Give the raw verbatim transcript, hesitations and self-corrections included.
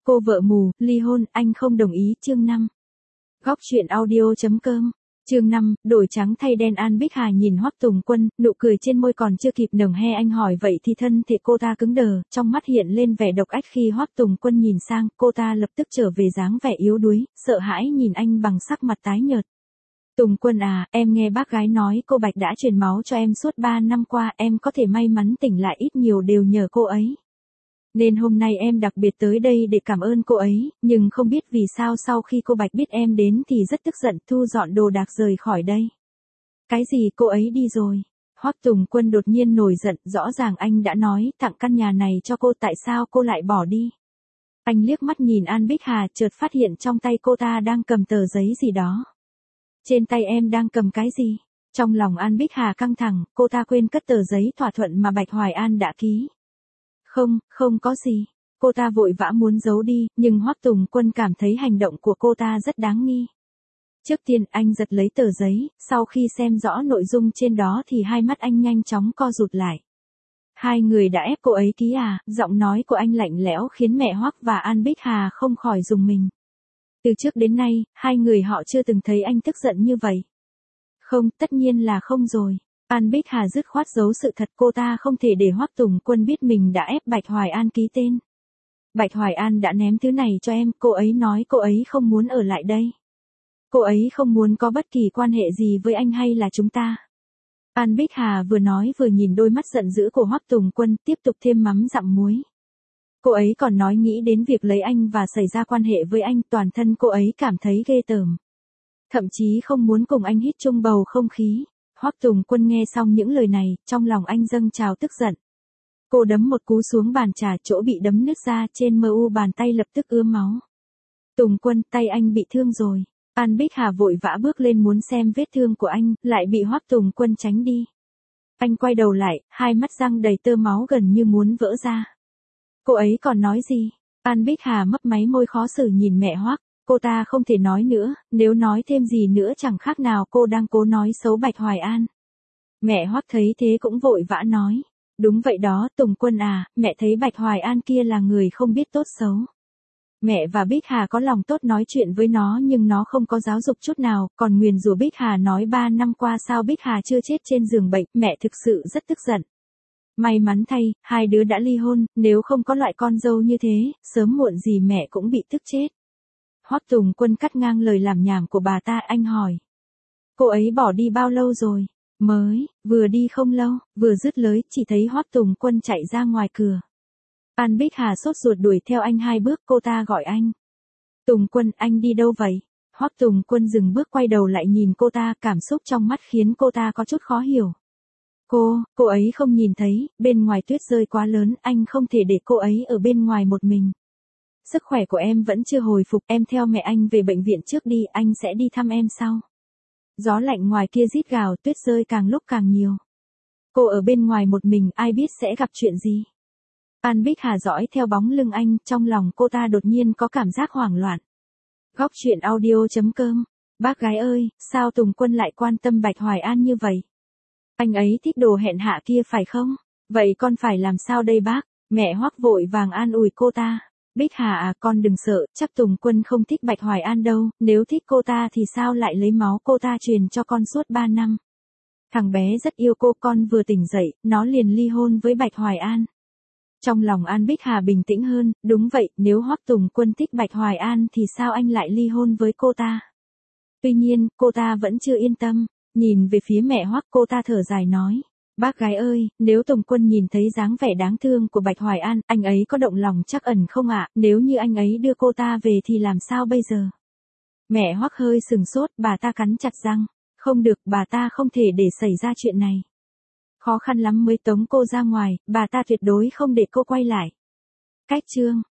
Cô vợ mù, ly hôn, anh không đồng ý, chương năm. Góc truyện audio chấm com. Chương năm, đổi trắng thay đen. An Bích Hà nhìn Hoắc Tùng Quân, nụ cười trên môi còn chưa kịp nở he anh hỏi vậy thì thân thể cô ta cứng đờ, trong mắt hiện lên vẻ độc ách khi Hoắc Tùng Quân nhìn sang, cô ta lập tức trở về dáng vẻ yếu đuối, sợ hãi nhìn anh bằng sắc mặt tái nhợt. Tùng Quân à, em nghe bác gái nói cô Bạch đã truyền máu cho em suốt ba năm qua, em có thể may mắn tỉnh lại ít nhiều đều nhờ cô ấy. Nên hôm nay em đặc biệt tới đây để cảm ơn cô ấy, nhưng không biết vì sao sau khi cô Bạch biết em đến thì rất tức giận, thu dọn đồ đạc rời khỏi đây. Cái gì cô ấy đi rồi? Hoắc Tùng Quân đột nhiên nổi giận, rõ ràng anh đã nói tặng căn nhà này cho cô, tại sao cô lại bỏ đi? Anh liếc mắt nhìn An Bích Hà, chợt phát hiện trong tay cô ta đang cầm tờ giấy gì đó. Trên tay em đang cầm cái gì? Trong lòng An Bích Hà căng thẳng, cô ta quên cất tờ giấy thỏa thuận mà Bạch Hoài An đã ký. Không, không có gì. Cô ta vội vã muốn giấu đi, nhưng Hoắc Tùng Quân cảm thấy hành động của cô ta rất đáng nghi. Trước tiên anh giật lấy tờ giấy, sau khi xem rõ nội dung trên đó thì hai mắt anh nhanh chóng co rụt lại. Hai người đã ép cô ấy ký à? Giọng nói của anh lạnh lẽo khiến mẹ Hoắc và An Bích Hà không khỏi rùng mình. Từ trước đến nay, hai người họ chưa từng thấy anh tức giận như vậy. Không, tất nhiên là không rồi. An Bích Hà dứt khoát giấu sự thật, cô ta không thể để Hoắc Tùng Quân biết mình đã ép Bạch Hoài An ký tên. Bạch Hoài An đã ném thứ này cho em, cô ấy nói cô ấy không muốn ở lại đây. Cô ấy không muốn có bất kỳ quan hệ gì với anh hay là chúng ta. An Bích Hà vừa nói vừa nhìn đôi mắt giận dữ của Hoắc Tùng Quân, tiếp tục thêm mắm dặm muối. Cô ấy còn nói nghĩ đến việc lấy anh và xảy ra quan hệ với anh, toàn thân cô ấy cảm thấy ghê tởm. Thậm chí không muốn cùng anh hít chung bầu không khí. Hoắc Tùng Quân nghe xong những lời này, trong lòng anh dâng trào tức giận. Cô đấm một cú xuống bàn trà, chỗ bị đấm nứt ra, trên mờ u bàn tay lập tức ứa máu. Tùng Quân, tay anh bị thương rồi. An Bích Hà vội vã bước lên muốn xem vết thương của anh, lại bị Hoắc Tùng Quân tránh đi. Anh quay đầu lại, hai mắt răng đầy tơ máu gần như muốn vỡ ra. Cô ấy còn nói gì? An Bích Hà mấp máy môi khó xử nhìn mẹ Hoắc. Cô ta không thể nói nữa, nếu nói thêm gì nữa chẳng khác nào cô đang cố nói xấu Bạch Hoài An. Mẹ Hoắc thấy thế cũng vội vã nói. Đúng vậy đó, Tùng Quân à, mẹ thấy Bạch Hoài An kia là người không biết tốt xấu. Mẹ và Bích Hà có lòng tốt nói chuyện với nó nhưng nó không có giáo dục chút nào, còn nguyền rủa Bích Hà nói ba năm qua sao Bích Hà chưa chết trên giường bệnh, mẹ thực sự rất tức giận. May mắn thay, hai đứa đã ly hôn, nếu không có loại con dâu như thế, sớm muộn gì mẹ cũng bị tức chết. Hoắc Tùng Quân cắt ngang lời làm nhảm của bà ta, anh hỏi. Cô ấy bỏ đi bao lâu rồi? Mới, vừa đi không lâu, vừa dứt lời chỉ thấy Hoắc Tùng Quân chạy ra ngoài cửa. An Bích Hà sốt ruột đuổi theo anh hai bước, cô ta gọi anh. Tùng Quân, anh đi đâu vậy? Hoắc Tùng Quân dừng bước quay đầu lại nhìn cô ta, cảm xúc trong mắt khiến cô ta có chút khó hiểu. Cô, cô ấy không nhìn thấy, bên ngoài tuyết rơi quá lớn, anh không thể để cô ấy ở bên ngoài một mình. Sức khỏe của em vẫn chưa hồi phục, em theo mẹ anh về bệnh viện trước đi, anh sẽ đi thăm em sau. Gió lạnh ngoài kia rít gào, tuyết rơi càng lúc càng nhiều. Cô ở bên ngoài một mình, ai biết sẽ gặp chuyện gì. An Bích Hà dõi theo bóng lưng anh, trong lòng cô ta đột nhiên có cảm giác hoảng loạn. Góc truyện audio chấm com. Bác gái ơi, sao Tùng Quân lại quan tâm Bạch Hoài An như vậy? Anh ấy thích đồ hèn hạ kia phải không? Vậy con phải làm sao đây bác? Mẹ Hoắc vội vàng an ủi cô ta. Bích Hà à, con đừng sợ, chắc Tùng Quân không thích Bạch Hoài An đâu, nếu thích cô ta thì sao lại lấy máu cô ta truyền cho con suốt ba năm. Thằng bé rất yêu cô, con vừa tỉnh dậy, nó liền ly hôn với Bạch Hoài An. Trong lòng An Bích Hà bình tĩnh hơn, đúng vậy, nếu Hoắc Tùng Quân thích Bạch Hoài An thì sao anh lại ly hôn với cô ta? Tuy nhiên, cô ta vẫn chưa yên tâm, nhìn về phía mẹ Hoắc, cô ta thở dài nói. Bác gái ơi, nếu Tùng Quân nhìn thấy dáng vẻ đáng thương của Bạch Hoài An, anh ấy có động lòng trắc ẩn không ạ? Nếu như anh ấy đưa cô ta về thì làm sao bây giờ? Mẹ Hoắc hơi sừng sốt, bà ta cắn chặt răng. Không được, bà ta không thể để xảy ra chuyện này. Khó khăn lắm mới tống cô ra ngoài, bà ta tuyệt đối không để cô quay lại. Cách chương